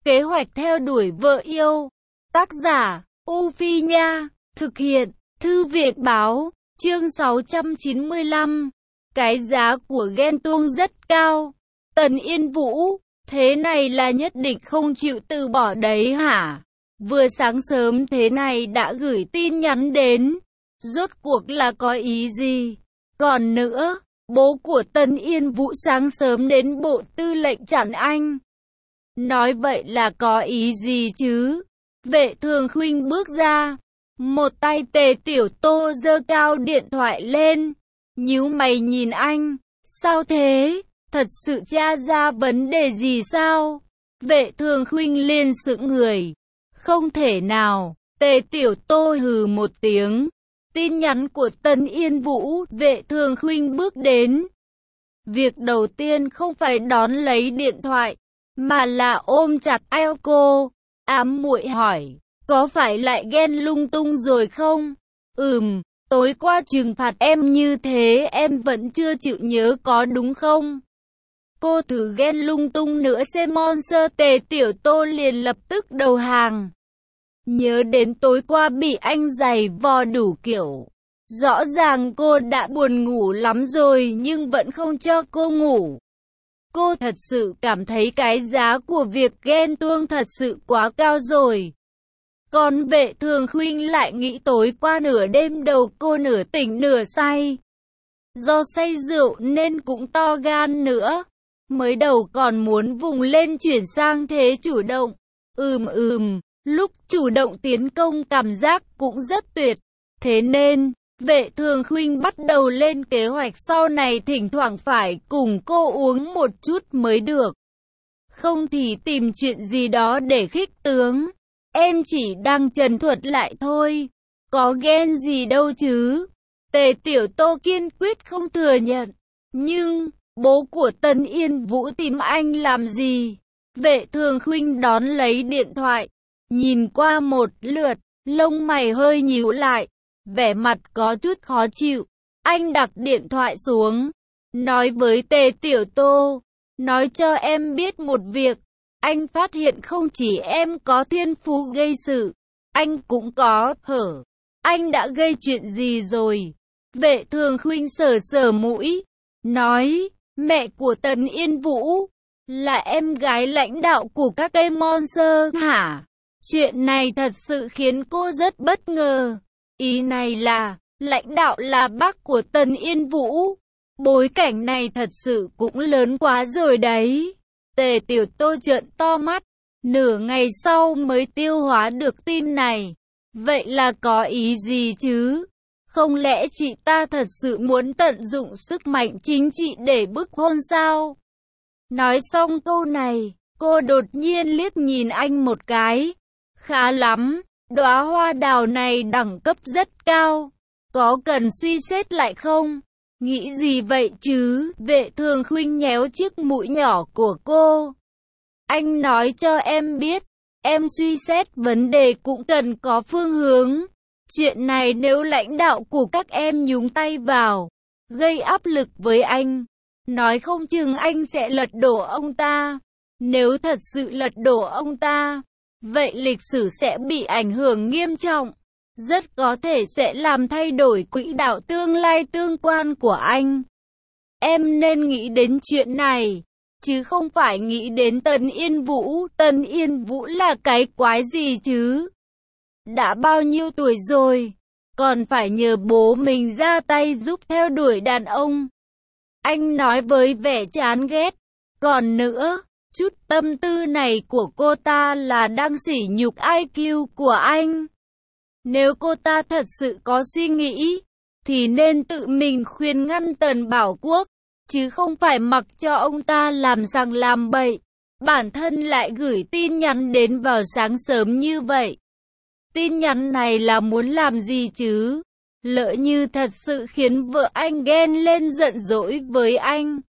Kế hoạch theo đuổi vợ yêu. Tác giả, U Phi Nha. Thực hiện, Thư viện Báo. Chương 695. Cái giá của ghen tuông rất cao. Tần Yên Vũ, thế này là nhất định không chịu từ bỏ đấy hả? Vừa sáng sớm thế này đã gửi tin nhắn đến. Rốt cuộc là có ý gì? Còn nữa, bố của Tần Yên Vũ sáng sớm đến bộ tư lệnh chặn anh. Nói vậy là có ý gì chứ? Vệ Thường Khuynh bước ra. Một tay Tề Tiểu Tô giơ cao điện thoại lên. Nhíu mày nhìn anh. Sao thế? Thật sự tra ra vấn đề gì sao? Vệ Thường Khuynh liền sững người. Không thể nào. Tề Tiểu Tô hừ một tiếng. Tin nhắn của Tần Yên Vũ. Vệ Thường Khuynh bước đến. Việc đầu tiên không phải đón lấy điện thoại, mà là ôm chặt eo cô. Ám muội hỏi, có phải lại ghen lung tung rồi không? Tối qua trừng phạt em như thế em vẫn chưa chịu nhớ có đúng không? Cô thử ghen lung tung nữa xem Monster. Tề Tiểu Tô liền lập tức đầu hàng. Nhớ đến tối qua bị anh giày vò đủ kiểu. Rõ ràng cô đã buồn ngủ lắm rồi nhưng vẫn không cho cô ngủ. Cô thật sự cảm thấy cái giá của việc ghen tuông thật sự quá cao rồi. Còn Vệ Thường Khuynh lại nghĩ tối qua nửa đêm đầu cô nửa tỉnh nửa say. Do say rượu nên cũng to gan nữa. Mới đầu còn muốn vùng lên chuyển sang thế chủ động. Lúc chủ động tiến công cảm giác cũng rất tuyệt. Thế nên, Vệ Thường Khuynh bắt đầu lên kế hoạch sau này thỉnh thoảng phải cùng cô uống một chút mới được. Không thì tìm chuyện gì đó để khích tướng. Em chỉ đang trần thuật lại thôi. Có ghen gì đâu chứ. Tề Tiểu Tô kiên quyết không thừa nhận. Nhưng, bố của Tần Yên Vũ tìm anh làm gì? Vệ Thường Khuynh đón lấy điện thoại. Nhìn qua một lượt, lông mày hơi nhíu lại. Vẻ mặt có chút khó chịu. Anh đặt điện thoại xuống. Nói với Tề Tiểu Tô. Nói cho em biết một việc. Anh phát hiện không chỉ em có thiên phú gây sự. Anh cũng có hở. Anh đã gây chuyện gì rồi? Vệ Thường Khuynh sờ sờ mũi. Nói, mẹ của Tần Yên Vũ là em gái lãnh đạo của các cây Monster hả? Chuyện này thật sự khiến cô rất bất ngờ. Ý này là, lãnh đạo là bác của Tần Yên Vũ. Bối cảnh này thật sự cũng lớn quá rồi đấy. Tề Tiểu Tô trợn to mắt, nửa ngày sau mới tiêu hóa được tin này. Vậy là có ý gì chứ? Không lẽ chị ta thật sự muốn tận dụng sức mạnh chính trị để bức hôn sao? Nói xong câu này, cô đột nhiên liếc nhìn anh một cái. Khá lắm, đóa hoa đào này đẳng cấp rất cao. Có cần suy xét lại không? Nghĩ gì vậy chứ? Vệ Thường Khuynh nhéo chiếc mũi nhỏ của cô. Anh nói cho em biết, em suy xét vấn đề cũng cần có phương hướng. Chuyện này nếu lãnh đạo của các em nhúng tay vào, gây áp lực với anh, nói không chừng anh sẽ lật đổ ông ta. Nếu thật sự lật đổ ông ta, vậy lịch sử sẽ bị ảnh hưởng nghiêm trọng. Rất có thể sẽ làm thay đổi quỹ đạo tương lai tương quan của anh. Em nên nghĩ đến chuyện này, chứ không phải nghĩ đến Tần Yên Vũ. Tần Yên Vũ là cái quái gì chứ? Đã bao nhiêu tuổi rồi, còn phải nhờ bố mình ra tay giúp theo đuổi đàn ông. Anh nói với vẻ chán ghét. Còn nữa, chút tâm tư này của cô ta là đang sỉ nhục IQ của anh. Nếu cô ta thật sự có suy nghĩ, thì nên tự mình khuyên ngăn Tần Bảo Quốc, chứ không phải mặc cho ông ta làm sằng làm bậy. Bản thân lại gửi tin nhắn đến vào sáng sớm như vậy. Tin nhắn này là muốn làm gì chứ? Lỡ như thật sự khiến vợ anh ghen lên giận dỗi với anh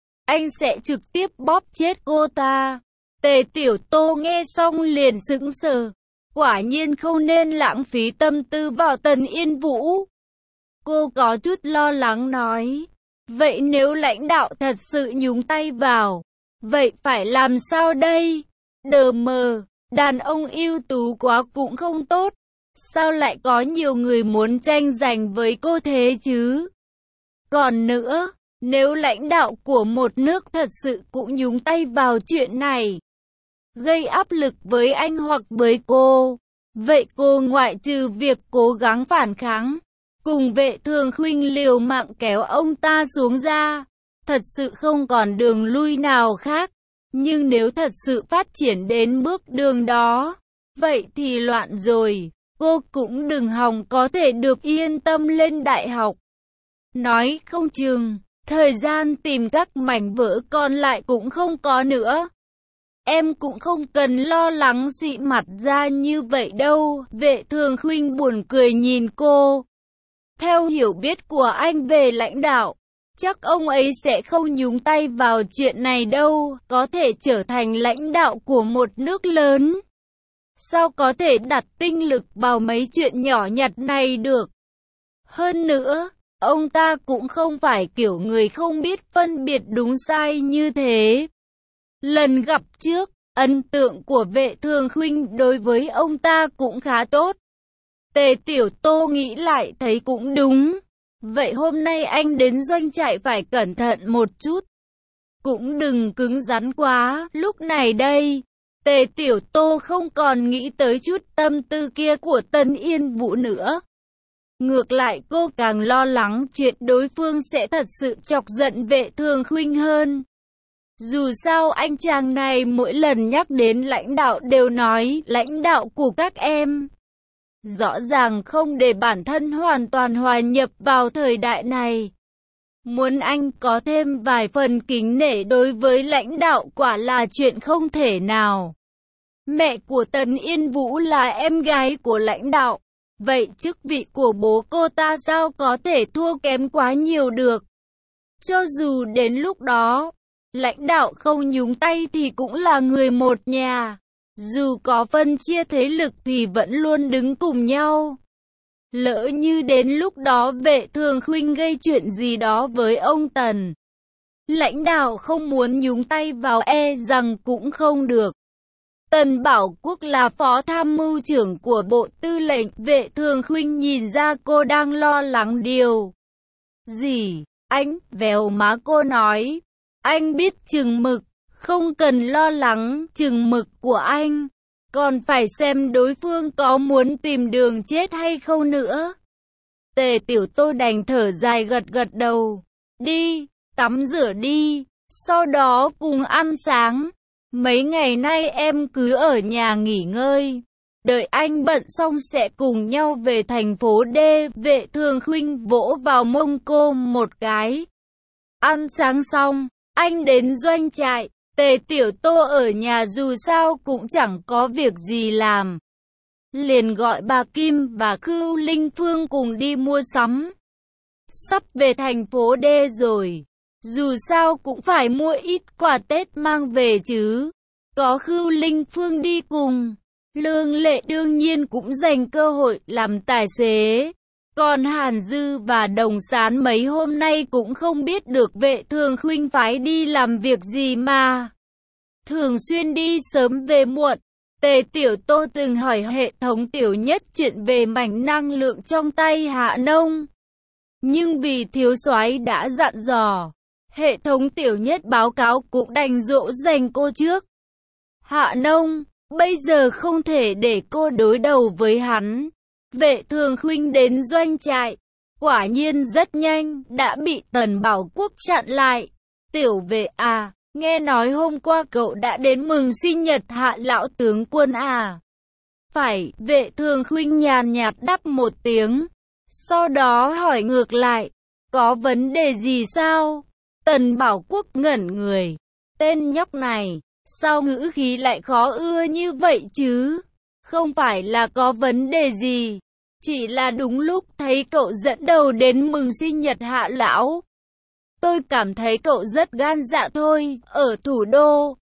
sẽ trực tiếp bóp chết cô ta. Tề Tiểu Tô nghe xong liền sững sờ. Quả nhiên không nên lãng phí tâm tư vào Tần Yên Vũ. Cô có chút lo lắng nói. Vậy nếu lãnh đạo thật sự nhúng tay vào, vậy phải làm sao đây? Đờ mờ, đàn ông ưu tú quá cũng không tốt. Sao lại có nhiều người muốn tranh giành với cô thế chứ? Còn nữa, nếu lãnh đạo của một nước thật sự cũng nhúng tay vào chuyện này, gây áp lực với anh hoặc với cô, vậy cô ngoại trừ việc cố gắng phản kháng, cùng Vệ Thường Khuynh liều mạng kéo ông ta xuống ra, thật sự không còn đường lui nào khác. Nhưng nếu thật sự phát triển đến bước đường đó, vậy thì loạn rồi, cô cũng đừng hòng có thể được yên tâm lên đại học. Nói không chừng, thời gian tìm các mảnh vỡ còn lại cũng không có nữa. Em cũng không cần lo lắng xị mặt ra như vậy đâu. Vệ Thường Khuynh buồn cười nhìn cô. Theo hiểu biết của anh về lãnh đạo, chắc ông ấy sẽ không nhúng tay vào chuyện này đâu. Có thể trở thành lãnh đạo của một nước lớn, sao có thể đặt tinh lực vào mấy chuyện nhỏ nhặt này được. Hơn nữa, ông ta cũng không phải kiểu người không biết phân biệt đúng sai như thế. Lần gặp trước, ấn tượng của Vệ Thường Khuynh đối với ông ta cũng khá tốt. Tề Tiểu Tô nghĩ lại thấy cũng đúng. Vậy hôm nay anh đến doanh trại phải cẩn thận một chút. Cũng đừng cứng rắn quá. Lúc này đây, Tề Tiểu Tô không còn nghĩ tới chút tâm tư kia của Tân Yên Vũ nữa. Ngược lại cô càng lo lắng chuyện đối phương sẽ thật sự chọc giận Vệ Thường Khuynh hơn. Dù sao anh chàng này mỗi lần nhắc đến lãnh đạo đều nói lãnh đạo của các em. Rõ ràng không để bản thân hoàn toàn hòa nhập vào thời đại này. Muốn anh có thêm vài phần kính nể đối với lãnh đạo quả là chuyện không thể nào. Mẹ của Tần Yên Vũ là em gái của lãnh đạo. Vậy chức vị của bố cô ta sao có thể thua kém quá nhiều được? Cho dù đến lúc đó, lãnh đạo không nhúng tay thì cũng là người một nhà. Dù có phân chia thế lực thì vẫn luôn đứng cùng nhau. Lỡ như đến lúc đó Vệ Thường Khuynh gây chuyện gì đó với ông Tần, lãnh đạo không muốn nhúng tay vào rằng cũng không được. Tần Bảo Quốc là phó tham mưu trưởng của Bộ Tư lệnh. Vệ Thường Khuynh nhìn ra cô đang lo lắng điều gì. Anh, vèo má cô nói. Anh biết chừng mực, không cần lo lắng chừng mực của anh. Còn phải xem đối phương có muốn tìm đường chết hay không nữa. Tề Tiểu Tô đành thở dài gật gật đầu. Đi, tắm rửa đi, sau đó cùng ăn sáng. Mấy ngày nay em cứ ở nhà nghỉ ngơi. Đợi anh bận xong sẽ cùng nhau về thành phố D. Vệ Thường Khuynh vỗ vào mông cô một cái. Ăn sáng xong, anh đến doanh trại. Tề Tiểu Tô ở nhà dù sao cũng chẳng có việc gì làm. Liền gọi bà Kim và Khưu Linh Phương cùng đi mua sắm. Sắp về thành phố D rồi. Dù sao cũng phải mua ít quà Tết mang về chứ. Có Khưu Linh Phương đi cùng, Lương Lệ đương nhiên cũng dành cơ hội làm tài xế. Còn Hàn Dư và Đồng Sán mấy hôm nay cũng không biết được Vệ Thường Khuynh phái đi làm việc gì mà thường xuyên đi sớm về muộn. Tề Tiểu Tô từng hỏi hệ thống Tiểu Nhất chuyện về mảnh năng lượng trong tay Hạ Nông. Nhưng vì thiếu soái đã dặn dò, hệ thống Tiểu Nhất báo cáo cũng đành dỗ dành cô trước. Hạ Nông, bây giờ không thể để cô đối đầu với hắn. Vệ Thường Khuynh đến doanh trại, quả nhiên rất nhanh, đã bị Tần Bảo Quốc chặn lại. Tiểu Vệ à, nghe nói hôm qua cậu đã đến mừng sinh nhật Hạ lão tướng quân à? Phải, Vệ Thường Khuynh nhàn nhạt đáp một tiếng. Sau đó hỏi ngược lại, có vấn đề gì sao? Tần Bảo Quốc ngẩn người, tên nhóc này, sao ngữ khí lại khó ưa như vậy chứ? Không phải là có vấn đề gì, chỉ là đúng lúc thấy cậu dẫn đầu đến mừng sinh nhật Hạ lão. Tôi cảm thấy cậu rất gan dạ thôi. Ở thủ đô,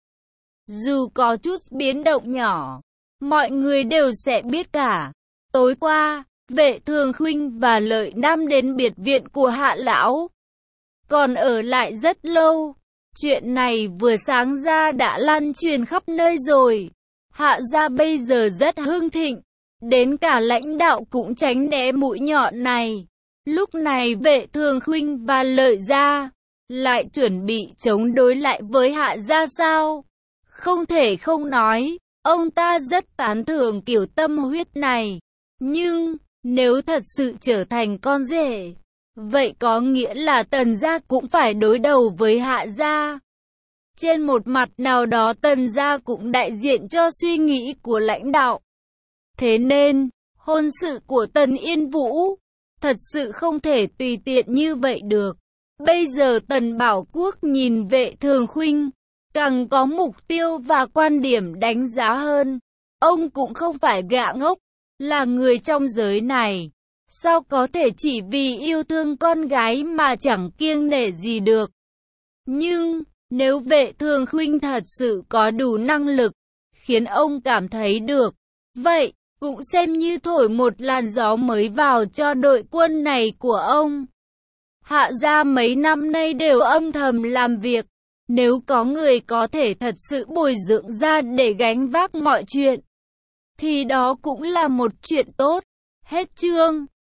dù có chút biến động nhỏ, mọi người đều sẽ biết cả. Tối qua, Vệ Thường Khuynh và Lợi Nam đến biệt viện của Hạ lão, còn ở lại rất lâu. Chuyện này vừa sáng ra đã lan truyền khắp nơi rồi. Hạ gia bây giờ rất hưng thịnh, đến cả lãnh đạo cũng tránh né mũi nhọn này. Lúc này Vệ Thường Khuynh và Lợi gia lại chuẩn bị chống đối lại với Hạ gia sao? Không thể không nói, ông ta rất tán thưởng kiểu tâm huyết này. Nhưng, nếu thật sự trở thành con rể, vậy có nghĩa là Tần gia cũng phải đối đầu với Hạ gia. Trên một mặt nào đó Tần gia cũng đại diện cho suy nghĩ của lãnh đạo. Thế nên, hôn sự của Tần Yên Vũ thật sự không thể tùy tiện như vậy được. Bây giờ Tần Bảo Quốc nhìn Vệ Thường Khuynh càng có mục tiêu và quan điểm đánh giá hơn. Ông cũng không phải gã ngốc, là người trong giới này. Sao có thể chỉ vì yêu thương con gái mà chẳng kiêng nể gì được. Nhưng, nếu Vệ Thường Khuynh thật sự có đủ năng lực, khiến ông cảm thấy được, vậy, cũng xem như thổi một làn gió mới vào cho đội quân này của ông. Hạ gia mấy năm nay đều âm thầm làm việc. Nếu có người có thể thật sự bồi dưỡng ra để gánh vác mọi chuyện, thì đó cũng là một chuyện tốt. Hết chương.